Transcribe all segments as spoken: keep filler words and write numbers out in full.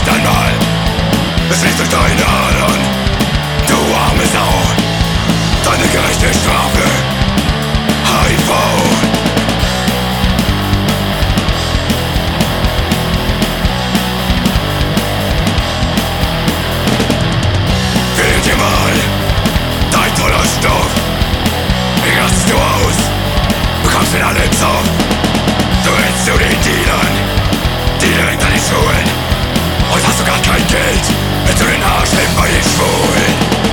nicht einmal. Es fließt durch deine Adern, du arme Sau. Deine gerechte Strafe, H I V. Wähl dir mal dein toller Stoff. Wie rastest du aus, bekommst ihn alle Zoff. Du rennst zu den Dealern, die direkt an die Schulen. Und hast du gar kein Geld, willst du den Arsch nehmen bei den Schwulen.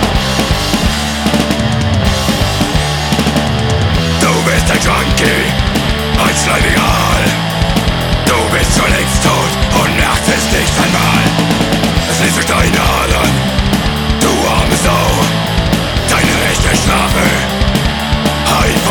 Du bist ein Junkie, ein schleibiger Aal. Du bist schon längst tot und merkst es nicht einmal. Es fließt durch deine Adern, du arme Sau. Deine rechte Strafe, H I V.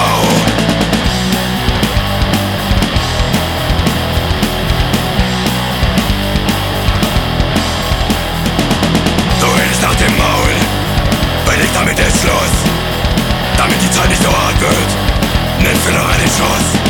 Nach dem Maul, weil ich damit ist Schluss. Damit die Zeit nicht so hart wird, nimmst du noch einen Schuss.